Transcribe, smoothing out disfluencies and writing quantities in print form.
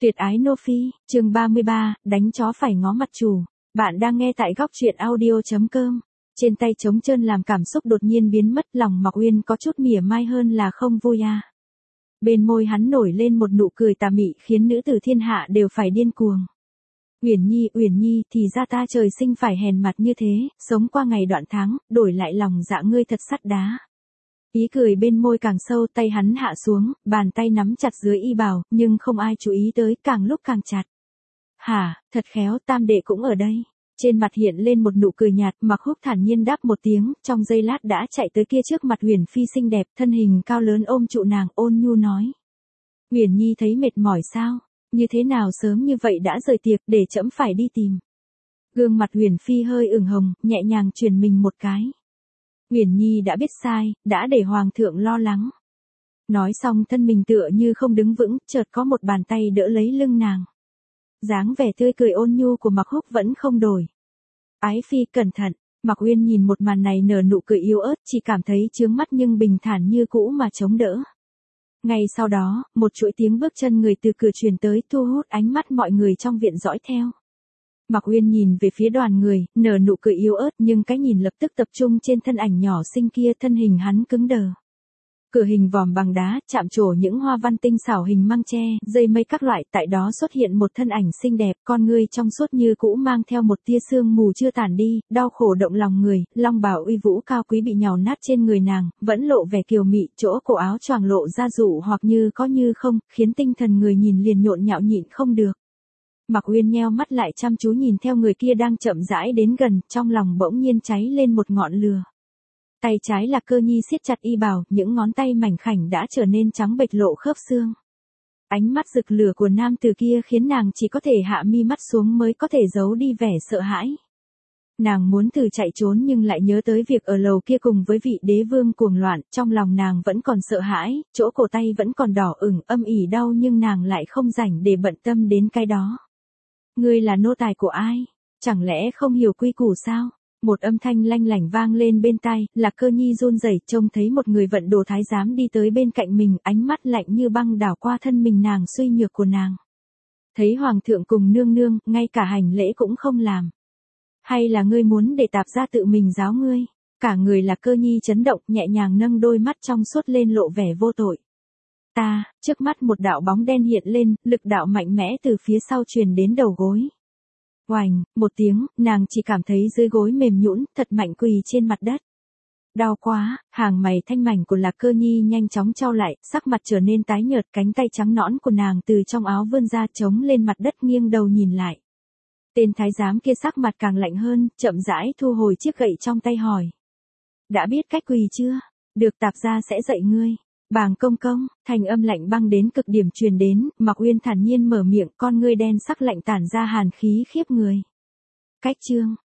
Tuyệt ái Nô Phi, chương 33, đánh chó phải ngó mặt chủ. Bạn đang nghe tại góc truyện audio.com. Trên tay trống trơn làm cảm xúc đột nhiên biến mất, lòng Mạc Uyên có chút mỉa mai hơn là không vui à. Bên môi hắn nổi lên một nụ cười tà mị khiến nữ tử thiên hạ đều phải điên cuồng. Uyển Nhi, thì ra ta trời sinh phải hèn mặt như thế, sống qua ngày đoạn tháng, đổi lại lòng dạ ngươi thật sắt đá. Ý cười bên môi càng sâu, tay hắn hạ xuống, bàn tay nắm chặt dưới y bào, nhưng không ai chú ý tới, càng lúc càng chặt. Hả, thật khéo, tam đệ cũng ở đây. Trên mặt hiện lên một nụ cười nhạt, Mạc Húc thản nhiên đáp một tiếng, trong giây lát đã chạy tới kia trước mặt Uyển Phi xinh đẹp, thân hình cao lớn ôm trụ nàng, ôn nhu nói. Uyển Nhi thấy mệt mỏi sao? Như thế nào sớm như vậy đã rời tiệc, để trẫm phải đi tìm. Gương mặt Uyển Phi hơi ửng hồng, nhẹ nhàng truyền mình một cái. Uyển Nhi đã biết sai, đã để hoàng thượng lo lắng. Nói xong thân mình tựa như không đứng vững, chợt có một bàn tay đỡ lấy lưng nàng. Dáng vẻ tươi cười ôn nhu của Mạc Húc vẫn không đổi. Ái Phi cẩn thận, Mạc Uyên nhìn một màn này nở nụ cười yếu ớt, chỉ cảm thấy chướng mắt nhưng bình thản như cũ mà chống đỡ. Ngay sau đó, một chuỗi tiếng bước chân người từ cửa truyền tới, thu hút ánh mắt mọi người trong viện dõi theo. Mạc Uyên nhìn về phía đoàn người, nở nụ cười yếu ớt nhưng cái nhìn lập tức tập trung trên thân ảnh nhỏ xinh kia, thân hình hắn cứng đờ. Cửa hình vòm bằng đá, chạm trổ những hoa văn tinh xảo hình măng tre, dây mây các loại, tại đó xuất hiện một thân ảnh xinh đẹp, con ngươi trong suốt như cũ mang theo một tia sương mù chưa tản đi, đau khổ động lòng người, long bào uy vũ cao quý bị nhào nát trên người nàng, vẫn lộ vẻ kiều mị, chỗ cổ áo choàng lộ ra dụ hoặc như có như không, khiến tinh thần người nhìn liền nhộn nhạo nhịn không được. Mạc Uyên nheo mắt lại chăm chú nhìn theo người kia đang chậm rãi đến gần, trong lòng bỗng nhiên cháy lên một ngọn lửa. Tay trái là Cơ Nhi siết chặt y bào, những ngón tay mảnh khảnh đã trở nên trắng bệch lộ khớp xương. Ánh mắt rực lửa của nam tử kia khiến nàng chỉ có thể hạ mi mắt xuống mới có thể giấu đi vẻ sợ hãi. Nàng muốn thử chạy trốn nhưng lại nhớ tới việc ở lầu kia cùng với vị đế vương cuồng loạn, trong lòng nàng vẫn còn sợ hãi, chỗ cổ tay vẫn còn đỏ ửng, âm ỉ đau nhưng nàng lại không rảnh để bận tâm đến cái đó. Ngươi là nô tài của ai? Chẳng lẽ không hiểu quy củ sao? Một âm thanh lanh lảnh vang lên bên tai, là Cơ Nhi run rẩy trông thấy một người vận đồ thái giám đi tới bên cạnh mình, ánh mắt lạnh như băng đảo qua thân mình nàng suy nhược của nàng. Thấy hoàng thượng cùng nương nương, ngay cả hành lễ cũng không làm. Hay là ngươi muốn để tạp gia tự mình giáo ngươi? Cả người là Cơ Nhi chấn động, nhẹ nhàng nâng đôi mắt trong suốt lên lộ vẻ vô tội. Trước mắt một đạo bóng đen hiện lên, lực đạo mạnh mẽ từ phía sau truyền đến đầu gối. Oành, một tiếng, nàng chỉ cảm thấy dưới gối mềm nhũn, thật mạnh quỳ trên mặt đất. Đau quá, hàng mày thanh mảnh của Lạc Cơ Nhi nhanh chóng chau lại, sắc mặt trở nên tái nhợt, cánh tay trắng nõn của nàng từ trong áo vươn ra chống lên mặt đất nghiêng đầu nhìn lại. Tên thái giám kia sắc mặt càng lạnh hơn, chậm rãi thu hồi chiếc gậy trong tay hỏi. Đã biết cách quỳ chưa? Được, tạp gia sẽ dạy ngươi. Bàng công công, thanh âm lạnh băng đến cực điểm truyền đến, Mạc Uyên thản nhiên mở miệng, con ngươi đen sắc lạnh tản ra hàn khí khiếp người. Cách chương,